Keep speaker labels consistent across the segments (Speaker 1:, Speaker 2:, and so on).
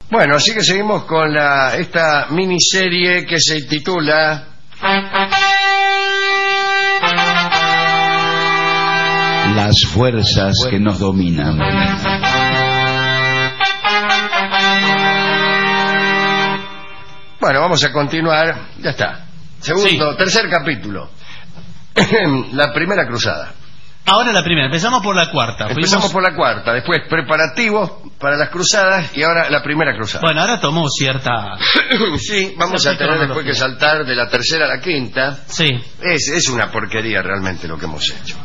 Speaker 1: Bueno, así que seguimos con esta miniserie que se titula
Speaker 2: Las fuerzas que nos dominan.
Speaker 1: Bueno, vamos a continuar. Ya está. Tercer capítulo. La primera cruzada.
Speaker 3: Ahora la primera, empezamos por la cuarta.
Speaker 1: Empezamos por la cuarta, después preparativos para las cruzadas y ahora la primera cruzada.
Speaker 3: Bueno, ahora tomó cierta...
Speaker 1: Sí, vamos a tener después que saltar de la tercera a la quinta.
Speaker 3: Sí.
Speaker 1: Es una porquería realmente lo que hemos hecho.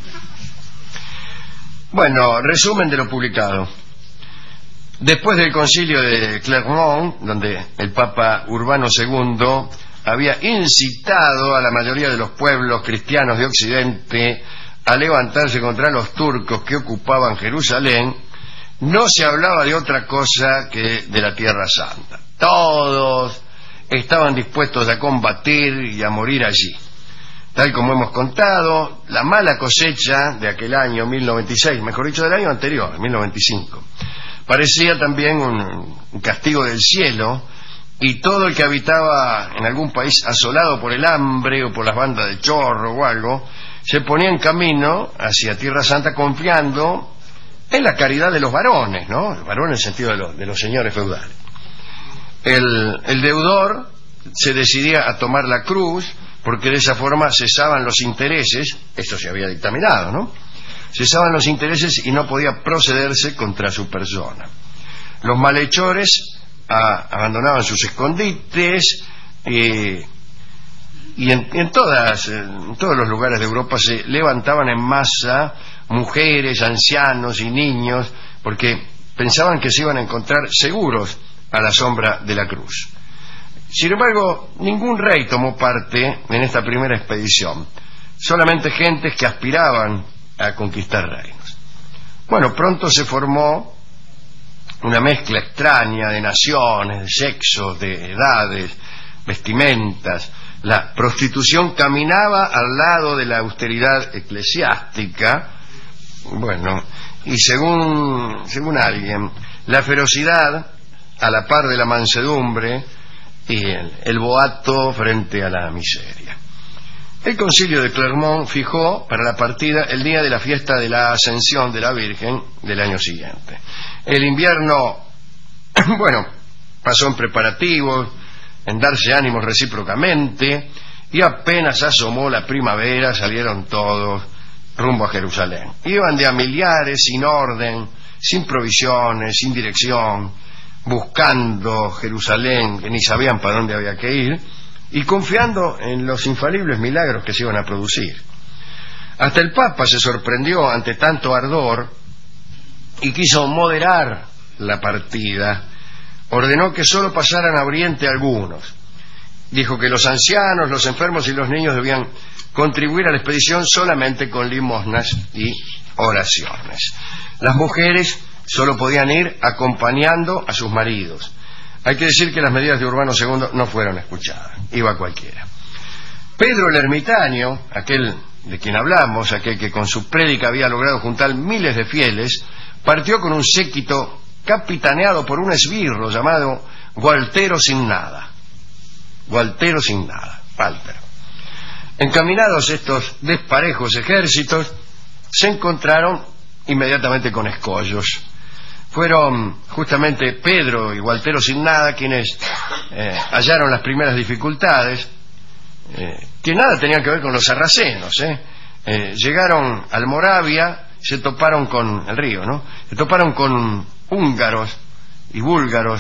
Speaker 1: Bueno, resumen de lo publicado. Después del concilio de Clermont, donde el Papa Urbano II había incitado a la mayoría de los pueblos cristianos de Occidente a levantarse contra los turcos que ocupaban Jerusalén, no se hablaba de otra cosa que de la Tierra Santa. Todos estaban dispuestos a combatir y a morir allí. Tal como hemos contado, la mala cosecha de aquel año 1096, mejor dicho del año anterior, 1095, parecía también un castigo del cielo, y todo el que habitaba en algún país asolado por el hambre o por las bandas de chorro o algo, se ponía en camino hacia Tierra Santa confiando en la caridad de los varones, ¿no? Los varones en el sentido de los señores feudales. El deudor se decidía a tomar la cruz porque de esa forma cesaban los intereses, esto se había dictaminado, ¿no? Cesaban los intereses y no podía procederse contra su persona. Los malhechores abandonaban sus escondites y en todos los lugares de Europa se levantaban en masa mujeres, ancianos y niños porque pensaban que se iban a encontrar seguros a la sombra de la cruz. Sin embargo, ningún rey tomó parte en esta primera expedición, solamente gentes que aspiraban a conquistar reinos. Bueno, pronto se formó una mezcla extraña de naciones, de sexos, de edades, vestimentas. La prostitución caminaba al lado de la austeridad eclesiástica. Bueno, y según alguien, la ferocidad a la par de la mansedumbre y el boato frente a la miseria. El concilio de Clermont fijó para la partida el día de la fiesta de la Ascensión de la Virgen del año siguiente. El invierno, bueno, pasó en preparativos, en darse ánimos recíprocamente, y apenas asomó la primavera salieron todos rumbo a Jerusalén. Iban de a millares, sin orden, sin provisiones, sin dirección, buscando Jerusalén, que ni sabían para dónde había que ir, y confiando en los infalibles milagros que se iban a producir. Hasta el Papa se sorprendió ante tanto ardor y quiso moderar la partida. Ordenó que solo pasaran a Oriente algunos. Dijo que los ancianos, los enfermos y los niños debían contribuir a la expedición solamente con limosnas y oraciones. Las mujeres solo podían ir acompañando a sus maridos. Hay que decir que las medidas de Urbano II no fueron escuchadas. Iba cualquiera. Pedro el ermitaño, aquel de quien hablamos, aquel que con su prédica había logrado juntar miles de fieles, partió con un séquito capitaneado por un esbirro llamado Gualtero sin nada. Gualtero sin nada, Walter. Encaminados estos desparejos ejércitos, se encontraron inmediatamente con escollos. Fueron justamente Pedro y Gualtero sin nada quienes hallaron las primeras dificultades, que nada tenían que ver con los sarracenos. Llegaron al Moravia, se toparon con el río, ¿no? Se toparon con húngaros y búlgaros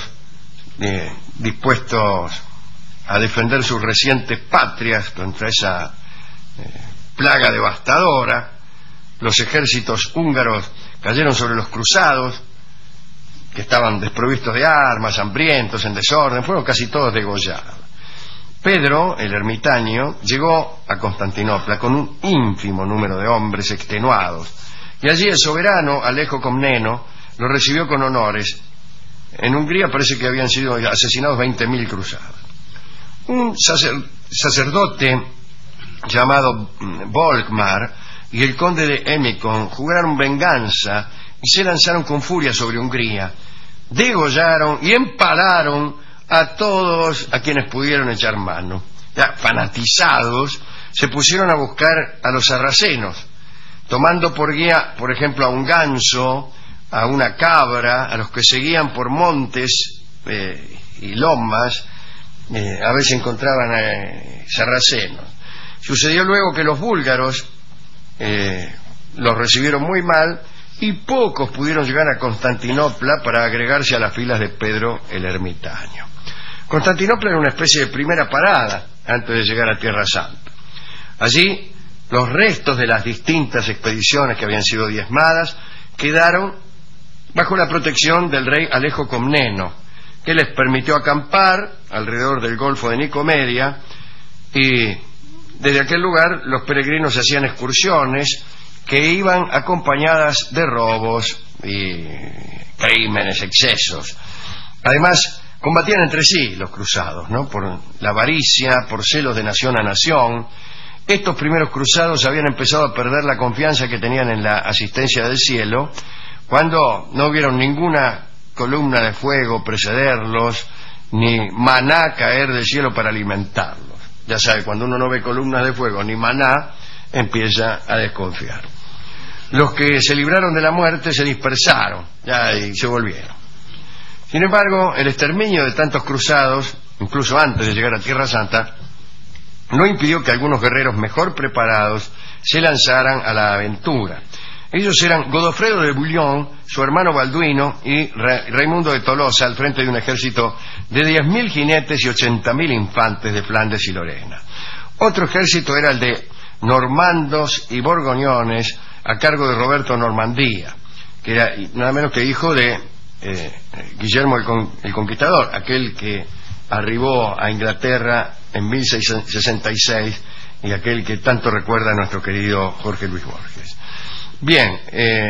Speaker 1: dispuestos a defender sus recientes patrias contra esa plaga devastadora. Los ejércitos húngaros cayeron sobre los cruzados, que estaban desprovistos de armas, hambrientos, en desorden, fueron casi todos degollados. Pedro, el ermitaño, llegó a Constantinopla con un ínfimo número de hombres extenuados, y allí el soberano, Alejo Comneno, lo recibió con honores. En Hungría parece que habían sido asesinados 20.000 cruzados. Un sacerdote llamado Volkmar y el conde de Emmikon jugaron venganza y se lanzaron con furia sobre Hungría, degollaron y empalaron a todos a quienes pudieron echar mano. Ya fanatizados, se pusieron a buscar a los sarracenos, tomando por guía, por ejemplo, a un ganso, a una cabra, a los que seguían por montes y lomas. A veces encontraban sarracenos. Sucedió luego que los búlgaros los recibieron muy mal y pocos pudieron llegar a Constantinopla para agregarse a las filas de Pedro el Ermitaño. Constantinopla era una especie de primera parada antes de llegar a Tierra Santa. Allí los restos de las distintas expediciones que habían sido diezmadas quedaron bajo la protección del rey Alejo Comneno, que les permitió acampar alrededor del Golfo de Nicomedia, y desde aquel lugar los peregrinos hacían excursiones que iban acompañadas de robos y crímenes, excesos. Además, combatían entre sí los cruzados, ¿no? Por la avaricia, por celos de nación a nación. Estos primeros cruzados habían empezado a perder la confianza que tenían en la asistencia del cielo cuando no vieron ninguna columna de fuego precederlos, ni maná caer del cielo para alimentarlos. Ya sabe, cuando uno no ve columnas de fuego ni maná, empieza a desconfiar. Los que se libraron de la muerte se dispersaron y se volvieron. Sin embargo, el exterminio de tantos cruzados, incluso antes de llegar a Tierra Santa, no impidió que algunos guerreros mejor preparados se lanzaran a la aventura. Ellos eran Godofredo de Bouillon, su hermano Balduino y Raimundo de Tolosa, al frente de un ejército de 10.000 jinetes y 80.000 infantes de Flandes y Lorena. Otro ejército era el de normandos y borgoñones, a cargo de Roberto Normandía, que era nada menos que hijo de Guillermo el Conquistador, aquel que arribó a Inglaterra en 1666 y aquel que tanto recuerda a nuestro querido Jorge Luis Borges. Bien,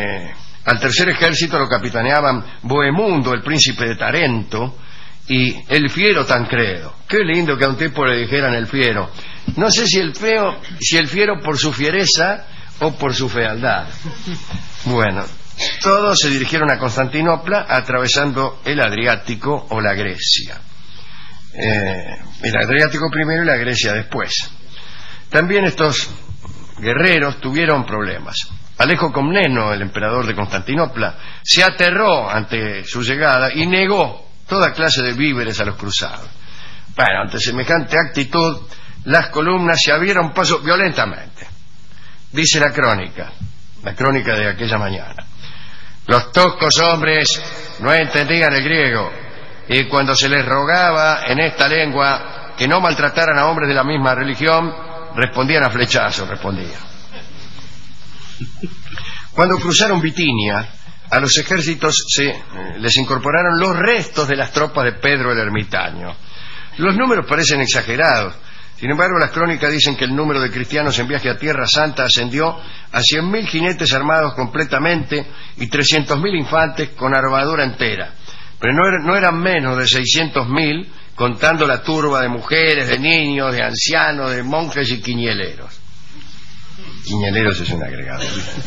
Speaker 1: al tercer ejército lo capitaneaban Bohemundo, el príncipe de Tarento, y el fiero Tancredo. Qué lindo que a un tipo le dijeran el fiero. No sé si el fiero por su fiereza o por su fealdad. Bueno, todos se dirigieron a Constantinopla atravesando el Adriático o la Grecia. El Adriático primero y la Grecia después. También estos guerreros tuvieron problemas. Alejo Comneno, el emperador de Constantinopla, se aterró ante su llegada y negó toda clase de víveres a los cruzados. Bueno, ante semejante actitud, las columnas se abrieron paso violentamente. Dice la crónica de aquella mañana: los toscos hombres no entendían el griego, y cuando se les rogaba en esta lengua que no maltrataran a hombres de la misma religión, respondían a flechazos, Cuando cruzaron Bitinia, a los ejércitos les incorporaron los restos de las tropas de Pedro el Ermitaño. Los números parecen exagerados. Sin embargo, las crónicas dicen que el número de cristianos en viaje a Tierra Santa ascendió a 100.000 jinetes armados completamente y 300.000 infantes con armadura entera. Pero no eran menos de 600.000, contando la turba de mujeres, de niños, de ancianos, de monjes y quiñeleros. Quiñeleros es un agregado.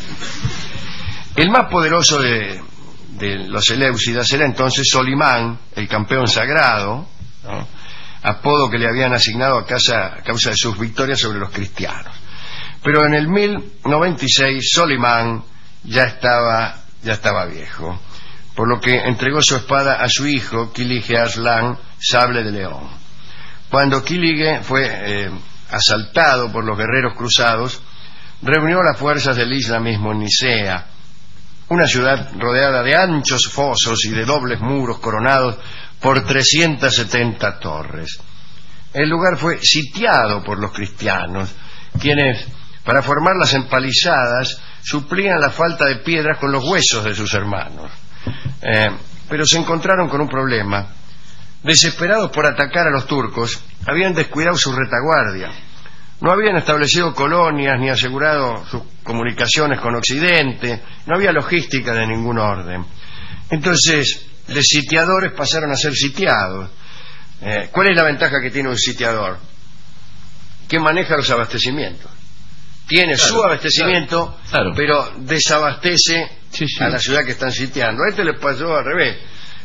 Speaker 1: El más poderoso de los Seleucidas era entonces Solimán, el campeón sagrado, ¿no? Apodo que le habían asignado a causa de sus victorias sobre los cristianos. Pero en el 1096 Solimán ya estaba viejo, por lo que entregó su espada a su hijo Kilige Arslan, Sable de León. Cuando Kilige fue asaltado por los guerreros cruzados, reunió las fuerzas del islamismo en Nicea, una ciudad rodeada de anchos fosos y de dobles muros coronados por 370 torres. El lugar fue sitiado por los cristianos, quienes, para formar las empalizadas, suplían la falta de piedras con los huesos de sus hermanos. Pero se encontraron con un problema. Desesperados por atacar a los turcos, habían descuidado su retaguardia. No habían establecido colonias ni asegurado sus comunicaciones con Occidente, no había logística de ningún orden. Entonces, de sitiadores pasaron a ser sitiados. ¿Cuál es la ventaja que tiene un sitiador? Que maneja los abastecimientos. Tiene su abastecimiento, pero desabastece a la ciudad que están sitiando. A este le pasó al revés.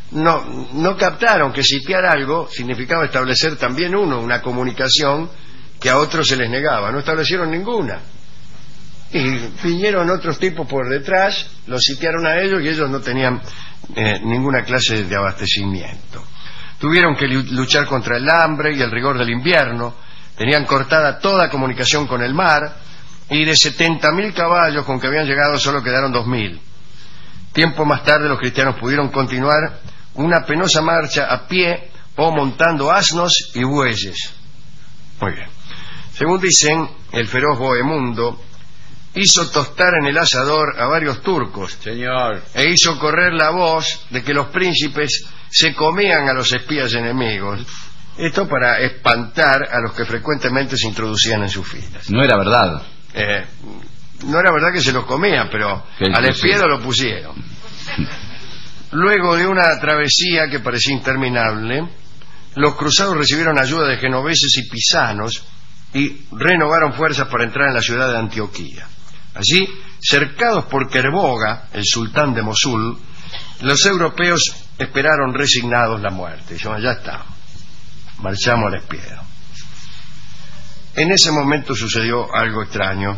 Speaker 1: no captaron que sitiar algo significaba establecer también una comunicación que a otros se les negaba. No establecieron ninguna. Y vinieron otros tipos por detrás, los sitiaron a ellos y ellos no tenían ninguna clase de abastecimiento. Tuvieron que luchar contra el hambre y el rigor del invierno. Tenían cortada toda comunicación con el mar y de 70.000 caballos con que habían llegado solo quedaron 2.000. Tiempo más tarde los cristianos pudieron continuar una penosa marcha a pie o montando asnos y bueyes. Muy bien. Según dicen, el feroz Bohemundo hizo tostar en el asador a varios turcos.
Speaker 2: Señor.
Speaker 1: E hizo correr la voz de que los príncipes se comían a los espías enemigos. Esto para espantar a los que frecuentemente se introducían en sus filas.
Speaker 2: No era verdad.
Speaker 1: No era verdad que se los comían, pero al espiedo lo pusieron. Luego de una travesía que parecía interminable, los cruzados recibieron ayuda de genoveses y pisanos y renovaron fuerzas para entrar en la ciudad de Antioquía. Allí, cercados por Kerboga, el sultán de Mosul, los europeos esperaron resignados la muerte. Dijeron, ya está, marchamos al espiedo. En ese momento sucedió algo extraño.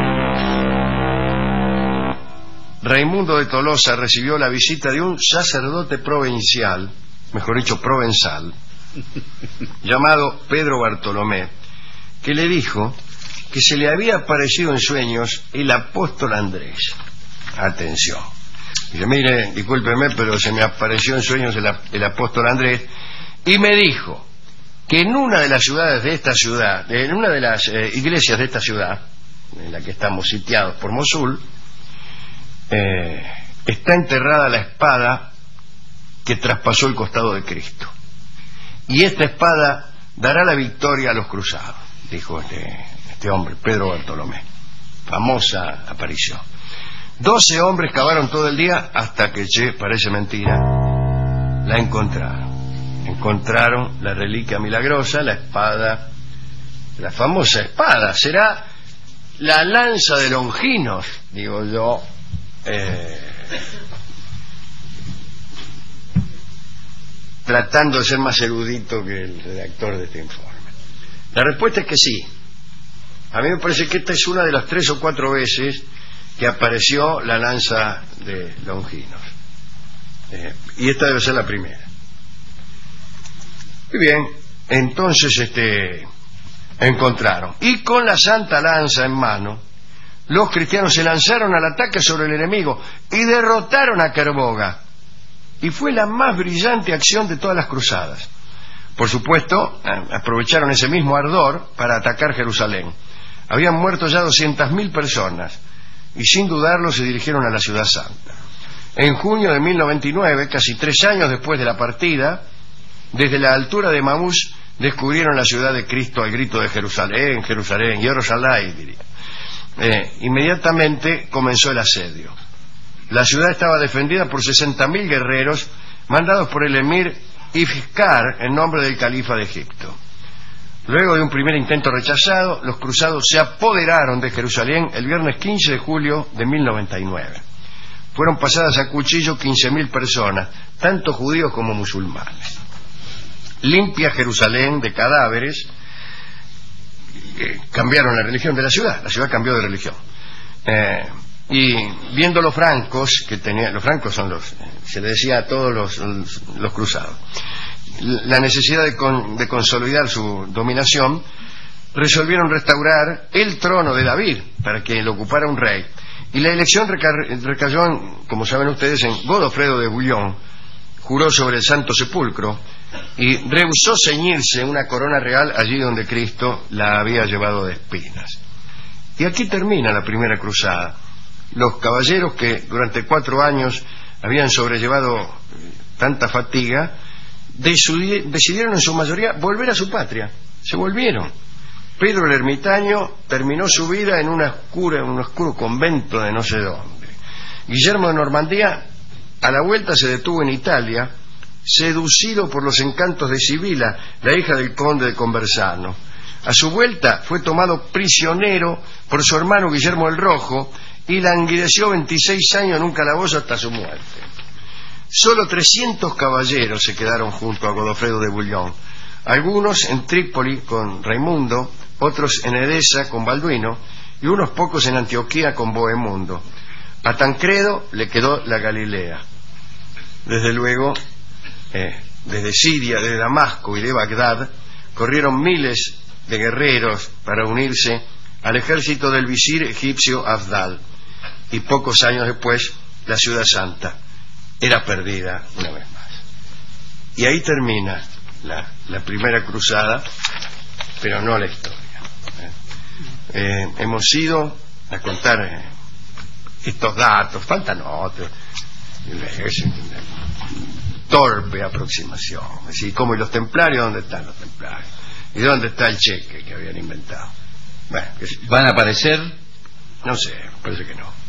Speaker 1: Raimundo de Tolosa recibió la visita de un sacerdote provincial, mejor dicho provenzal, llamado Pedro Bartolomé, que le dijo que se le había aparecido en sueños el apóstol Andrés. Atención. Dice, mire, discúlpeme, pero se me apareció en sueños el apóstol Andrés y me dijo que en una de las ciudades de esta ciudad, en una de las iglesias de esta ciudad, en la que estamos sitiados por Mosul, está enterrada la espada que traspasó el costado de Cristo. Y esta espada dará la victoria a los cruzados, dijo este hombre, Pedro Bartolomé. Famosa aparición. 12 hombres cavaron todo el día hasta que, parece mentira, la encontraron. Encontraron la reliquia milagrosa, la espada, la famosa espada. Será la lanza de Longinos, digo yo, tratando de ser más erudito que el redactor de este informe. La respuesta es que sí. A mí me parece que esta es una de las 3 o 4 veces que apareció la lanza de Longinos, y esta debe ser la primera. Muy bien, entonces encontraron, y con la santa lanza en mano, los cristianos se lanzaron al ataque sobre el enemigo y derrotaron a Kerboga. Y fue la más brillante acción de todas las cruzadas. Por supuesto, aprovecharon ese mismo ardor para atacar Jerusalén. Habían muerto ya 200.000 personas y sin dudarlo se dirigieron a la ciudad santa. En junio de 1099, casi 3 años después de la partida, desde la altura de Mamús descubrieron la ciudad de Cristo al grito de Jerusalén, Jerusalén, Jerusalén, diría. Inmediatamente comenzó el asedio. La ciudad estaba defendida por 60.000 guerreros mandados por el emir Ifkar en nombre del califa de Egipto. Luego de un primer intento rechazado, los cruzados se apoderaron de Jerusalén el viernes 15 de julio de 1099. Fueron pasadas a cuchillo 15.000 personas, tanto judíos como musulmanes. Limpia Jerusalén de cadáveres, cambiaron la religión de la ciudad cambió de religión. Y viendo los francos que tenían, los francos son se le decía a todos los cruzados, la necesidad de consolidar su dominación, resolvieron restaurar el trono de David para que lo ocupara un rey. Y la elección recayó, como saben ustedes, en Godofredo de Bouillon. Juró sobre el Santo Sepulcro y rehusó ceñirse una corona real allí donde Cristo la había llevado de espinas. Y aquí termina la primera cruzada. Los caballeros que durante 4 años habían sobrellevado tanta fatiga decidieron en su mayoría volver a su patria. Se volvieron. Pedro el ermitaño terminó su vida en un oscuro convento de no sé dónde. Guillermo de Normandía a la vuelta se detuvo en Italia, seducido por los encantos de Sibila, la hija del conde de Conversano. A su vuelta fue tomado prisionero por su hermano Guillermo el Rojo y languideció 26 años en un calabozo hasta su muerte. Solo 300 caballeros se quedaron junto a Godofredo de Bouillon, algunos en Trípoli con Raimundo, otros en Edesa con Balduino y unos pocos en Antioquía con Bohemundo. A Tancredo le quedó la Galilea. Desde luego, desde Siria, de Damasco y de Bagdad, corrieron miles de guerreros para unirse al ejército del visir egipcio Abdal, y pocos años después la ciudad santa era perdida una vez más. Y ahí termina la primera cruzada, pero no la historia. Hemos ido a contar estos datos, faltan otros. Es una torpe aproximación. Es decir, ¿cómo? ¿Y los templarios? ¿Dónde están los templarios? ¿Y dónde está el cheque que habían inventado? Bueno,
Speaker 2: ¿van a aparecer?
Speaker 1: No sé, parece que no.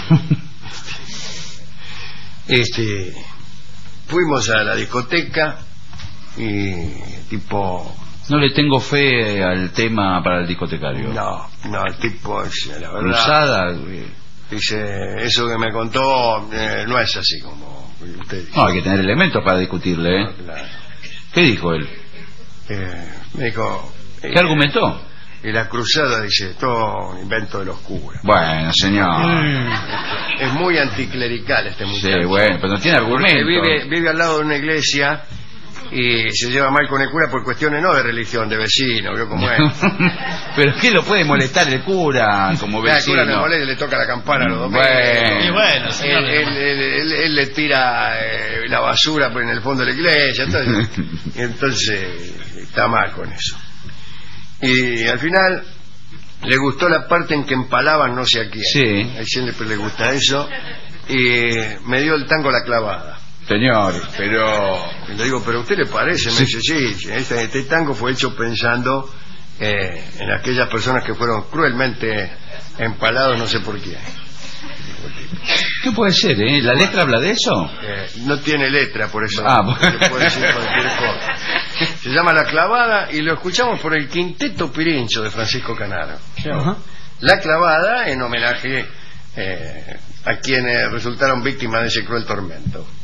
Speaker 1: Fuimos a la discoteca y tipo...
Speaker 2: No le tengo fe al tema para el discotecario.
Speaker 1: No, el tipo es, la verdad...
Speaker 2: Cruzada...
Speaker 1: Dice, eso que me contó no es así como usted dice.
Speaker 2: No, hay que tener elementos para discutirle, ¿eh?
Speaker 1: No, claro.
Speaker 2: ¿Qué dijo él?
Speaker 1: Me dijo...
Speaker 2: ¿Qué argumentó?
Speaker 1: Y la cruzada, dice, todo un invento de los curas.
Speaker 2: Bueno, señor.
Speaker 1: Es muy anticlerical este muchacho.
Speaker 2: Sí, bueno, pero no tiene argumento.
Speaker 1: Vive al lado de una iglesia y se lleva mal con el cura por cuestiones no de religión, de vecino, ¿vio cómo es?
Speaker 2: ¿Pero qué lo puede molestar el cura como vecino?
Speaker 1: El cura le molesta, le toca la campana a los domingos.
Speaker 3: Y bueno, señor.
Speaker 1: Él le tira la basura en el fondo de la iglesia, entonces está mal con eso. Y al final le gustó la parte en que empalaban no sé a quién.
Speaker 2: Sí.
Speaker 1: A él siempre le gusta eso. Y me dio el tango La Clavada.
Speaker 2: Señor, pero...
Speaker 1: Y le digo, ¿pero a usted le parece? Me dice, sí, este tango fue hecho pensando en aquellas personas que fueron cruelmente empalados no sé por quién.
Speaker 2: ¿Qué puede ser, eh? ¿La letra habla de eso?
Speaker 1: No tiene letra, por eso
Speaker 2: bueno.
Speaker 1: le puedo decir cualquier cosa. Se llama La Clavada y lo escuchamos por el Quinteto Pirincho de Francisco Canaro. La Clavada en homenaje a quienes resultaron víctimas de ese cruel tormento.